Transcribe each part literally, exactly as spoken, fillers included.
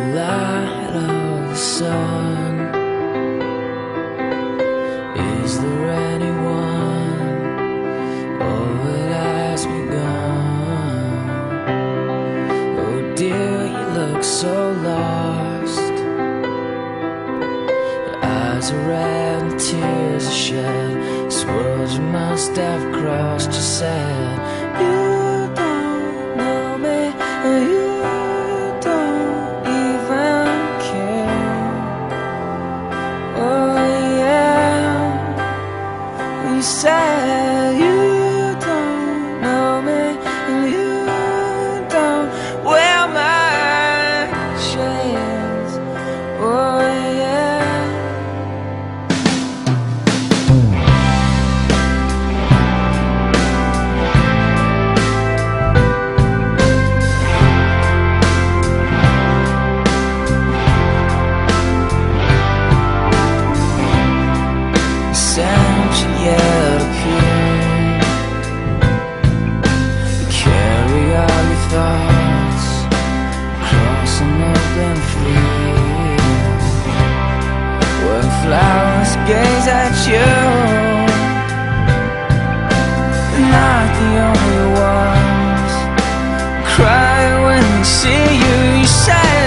light of the sun. Is there anyone, or it has begun? Oh dear, you look so lost. Your eyes are red and tears are shed. This world you must have crossed, you said. You don't know me, you you said you don't know me, and you don't wear my chains. Oh yeah. Sent you yet appear. Carry all your thoughts across an open field, where flowers gaze at you. They're not the only ones cry when they see you. You say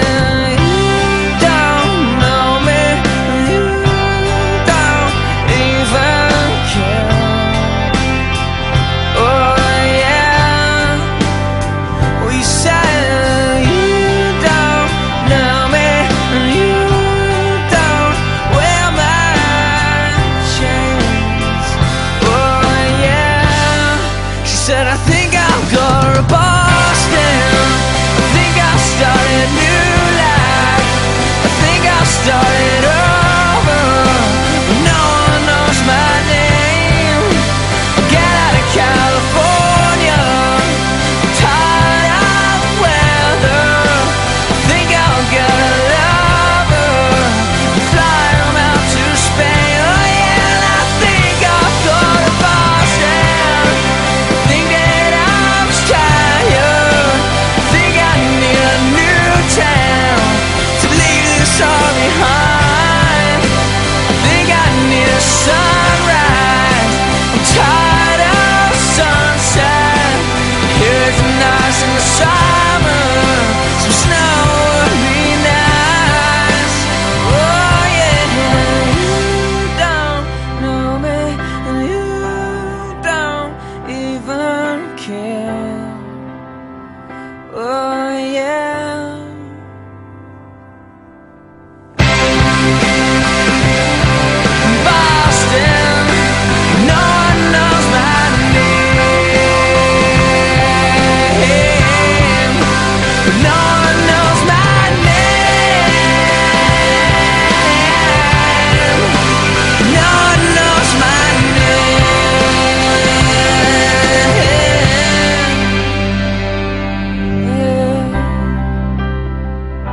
I think I'll go to Boston. I think I'll start a new life. I think I'll start it over. But no one knows my name. I'll get out of California. I'm tired of the weather. I think I'll get a lover and fly him out to Spain. Oh yeah, and I think I'll go to Boston. All behind. I think I need a sunrise. I'm tired of sunset. Here it's nice in the summer. Some snow would be nice. Oh yeah. You don't know me, and you don't even care. Oh yeah.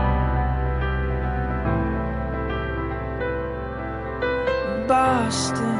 Boston.